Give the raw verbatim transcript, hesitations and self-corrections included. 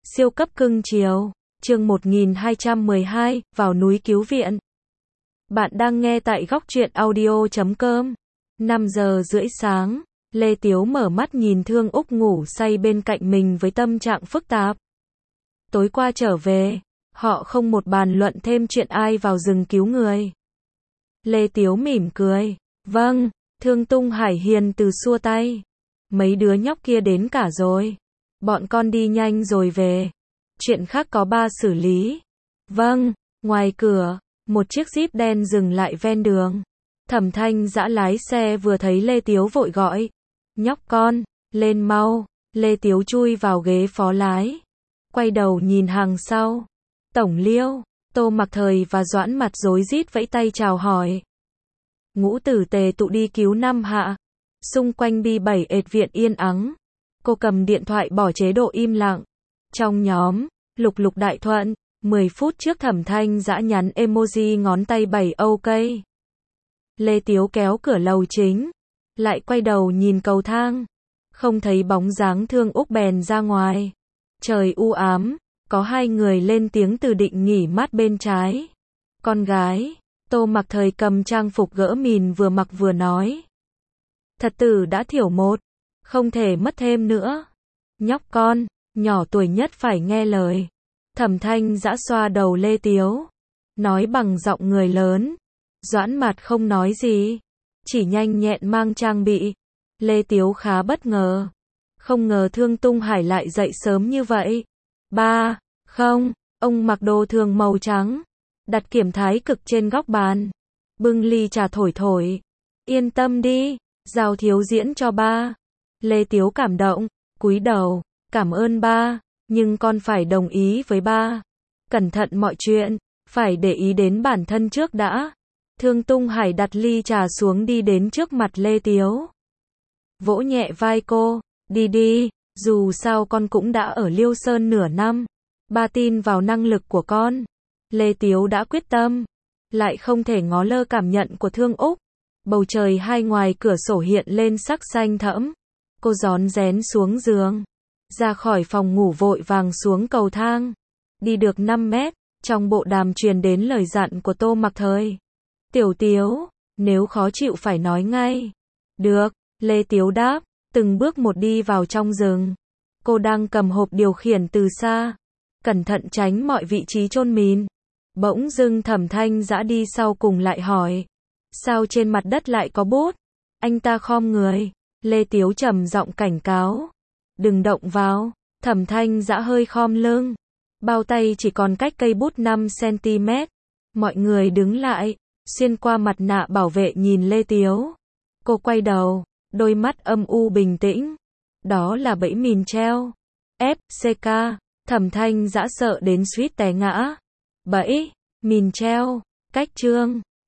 Siêu cấp cưng chiều, chương một nghìn hai trăm mười hai, vào núi cứu viện. Bạn đang nghe tại góc truyện audio chấm com. năm giờ rưỡi sáng, Lê Tiếu mở mắt nhìn Thương Úc ngủ say bên cạnh mình với tâm trạng phức tạp. Tối qua trở về, họ không một bàn luận thêm chuyện ai vào rừng cứu người. Lê Tiếu mỉm cười, vâng, Thương Tung Hải hiền từ xua tay. Mấy đứa nhóc kia đến cả rồi. Bọn con đi nhanh rồi về. Chuyện khác có ba xử lý. Vâng, ngoài cửa, một chiếc Jeep đen dừng lại ven đường. Thẩm Thanh Dã lái xe vừa thấy Lê Tiếu vội gọi. Nhóc con, lên mau. Lê Tiếu chui vào ghế phó lái. Quay đầu nhìn hàng sau. Tổng Liêu, Tô Mặc Thời và Doãn mặt rối rít vẫy tay chào hỏi. Ngũ tử tề tụ đi cứu năm hạ. Xung quanh bi bảy ệt viện yên ắng. Cô cầm điện thoại bỏ chế độ im lặng. Trong nhóm, Lục Lục Đại Thuận, mười phút trước Thẩm Thanh Dã nhắn emoji ngón tay bảy ok. Lê Tiếu kéo cửa lầu chính, lại quay đầu nhìn cầu thang, không thấy bóng dáng Thương Úc bèn ra ngoài. Trời u ám, có hai người lên tiếng từ định nghỉ mát bên trái. Con gái, Tô Mặc Thời cầm trang phục gỡ mìn vừa mặc vừa nói. Thật tử đã thiểu một, không thể mất thêm nữa. Nhóc con, nhỏ tuổi nhất phải nghe lời. Thẩm Thanh Dã xoa đầu Lê Tiếu, nói bằng giọng người lớn. Doãn mặt không nói gì, chỉ nhanh nhẹn mang trang bị. Lê Tiếu khá bất ngờ, không ngờ Thương Tung Hải lại dậy sớm như vậy. Ba, không, ông mặc đồ thường màu trắng, đặt kiểm thái cực trên góc bàn, bưng ly trà thổi thổi. Yên tâm đi, giao thiếu diễn cho ba. Lê Tiếu cảm động, cúi đầu, cảm ơn ba, nhưng con phải đồng ý với ba. Cẩn thận mọi chuyện, phải để ý đến bản thân trước đã. Thương Tung Hải đặt ly trà xuống đi đến trước mặt Lê Tiếu. Vỗ nhẹ vai cô, đi đi, dù sao con cũng đã ở Liêu Sơn nửa năm. Ba tin vào năng lực của con. Lê Tiếu đã quyết tâm, lại không thể ngó lơ cảm nhận của Thương Úc. Bầu trời hai ngoài cửa sổ hiện lên sắc xanh thẫm. Cô rón rén xuống giường, ra khỏi phòng ngủ vội vàng xuống cầu thang. Đi được năm mét, trong bộ đàm truyền đến lời dặn của Tô Mặc Thời. Tiểu Tiếu, nếu khó chịu phải nói ngay. Được, Lê Tiếu đáp, từng bước một đi vào trong rừng. Cô đang cầm hộp điều khiển từ xa, cẩn thận tránh mọi vị trí chôn mìn. Bỗng dưng Thẩm Thanh Dã đi sau cùng lại hỏi. Sao trên mặt đất lại có bút? Anh ta khom người. Lê Tiếu trầm giọng cảnh cáo. Đừng động vào. Thẩm Thanh Dã hơi khom lưng. Bao tay chỉ còn cách cây bút năm xăng ti mét. Mọi người đứng lại, xuyên qua mặt nạ bảo vệ nhìn Lê Tiếu. Cô quay đầu, đôi mắt âm u bình tĩnh. Đó là bẫy mìn treo. ép xê ca. Thẩm Thanh Dã sợ đến suýt té ngã. Bẫy, mìn treo, cách chương.